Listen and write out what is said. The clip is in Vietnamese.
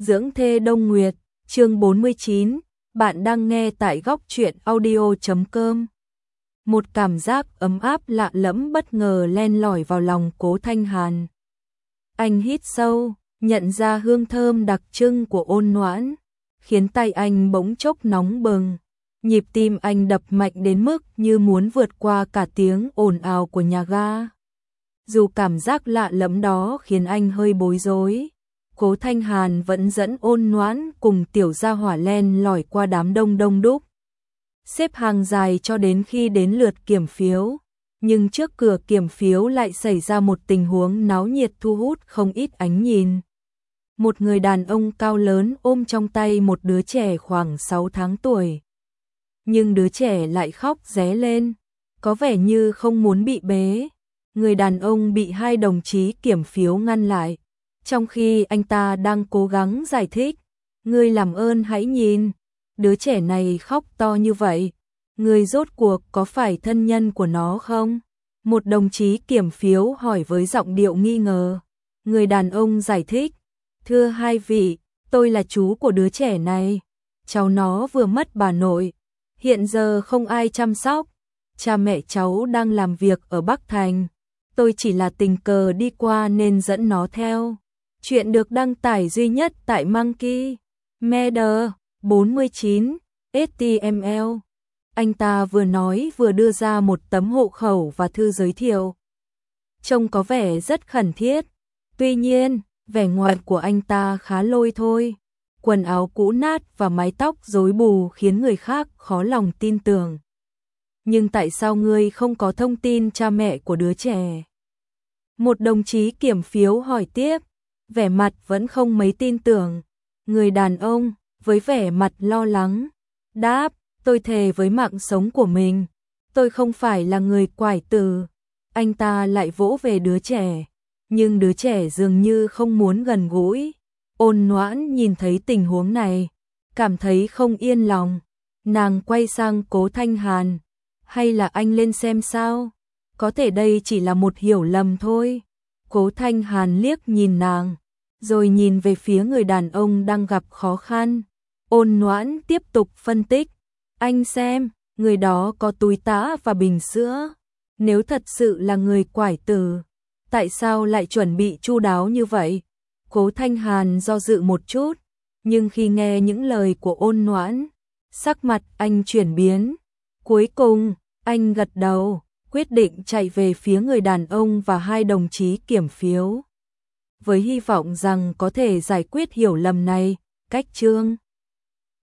Dưỡng thê Đông Nguyệt, chương 49, bạn đang nghe tại góc truyện audio.com. Một cảm giác ấm áp lạ lẫm bất ngờ len lỏi vào lòng Cố Thanh Hàn. Anh hít sâu, nhận ra hương thơm đặc trưng của Ôn Noãn, khiến tay anh bỗng chốc nóng bừng. Nhịp tim anh đập mạnh đến mức như muốn vượt qua cả tiếng ồn ào của nhà ga. Dù cảm giác lạ lẫm đó khiến anh hơi bối rối, Cố Thanh Hàn vẫn dẫn Ôn Noãn cùng tiểu gia hỏa len lỏi qua đám đông đông đúc, xếp hàng dài cho đến khi đến lượt kiểm phiếu. Nhưng trước cửa kiểm phiếu lại xảy ra một tình huống náo nhiệt thu hút không ít ánh nhìn. Một người đàn ông cao lớn ôm trong tay một đứa trẻ khoảng 6 tháng tuổi. Nhưng đứa trẻ lại khóc ré lên, có vẻ như không muốn bị bế. Người đàn ông bị hai đồng chí kiểm phiếu ngăn lại, trong khi anh ta đang cố gắng giải thích. Ngươi làm ơn hãy nhìn, đứa trẻ này khóc to như vậy, ngươi rốt cuộc có phải thân nhân của nó không? Một đồng chí kiểm phiếu hỏi với giọng điệu nghi ngờ. Người đàn ông giải thích, thưa hai vị, tôi là chú của đứa trẻ này, cháu nó vừa mất bà nội, hiện giờ không ai chăm sóc, cha mẹ cháu đang làm việc ở Bắc Thành. Tôi chỉ là tình cờ đi qua nên dẫn nó theo. Chuyện được đăng tải duy nhất tại Monkey Media 49 HTML. Anh ta vừa nói vừa đưa ra một tấm hộ khẩu và thư giới thiệu. Trông có vẻ rất khẩn thiết. Tuy nhiên, vẻ ngoài của anh ta khá lôi thôi. Quần áo cũ nát và mái tóc rối bù khiến người khác khó lòng tin tưởng. Nhưng tại sao ngươi không có thông tin cha mẹ của đứa trẻ? Một đồng chí kiểm phiếu hỏi tiếp, vẻ mặt vẫn không mấy tin tưởng. Người đàn ông, với vẻ mặt lo lắng, đáp, tôi thề với mạng sống của mình, tôi không phải là người quải tử. Anh ta lại vỗ về đứa trẻ, nhưng đứa trẻ dường như không muốn gần gũi. Ôn Noãn nhìn thấy tình huống này, cảm thấy không yên lòng. Nàng quay sang Cố Thanh Hàn, hay là anh lên xem sao? Có thể đây chỉ là một hiểu lầm thôi. Cố Thanh Hàn liếc nhìn nàng, rồi nhìn về phía người đàn ông đang gặp khó khăn. Ôn Noãn tiếp tục phân tích, anh xem, người đó có túi tã và bình sữa. Nếu thật sự là người quải tử, tại sao lại chuẩn bị chu đáo như vậy? Cố Thanh Hàn do dự một chút, nhưng khi nghe những lời của Ôn Noãn, sắc mặt anh chuyển biến. Cuối cùng, anh gật đầu, quyết định chạy về phía người đàn ông và hai đồng chí kiểm phiếu, với hy vọng rằng có thể giải quyết hiểu lầm này. Cách chương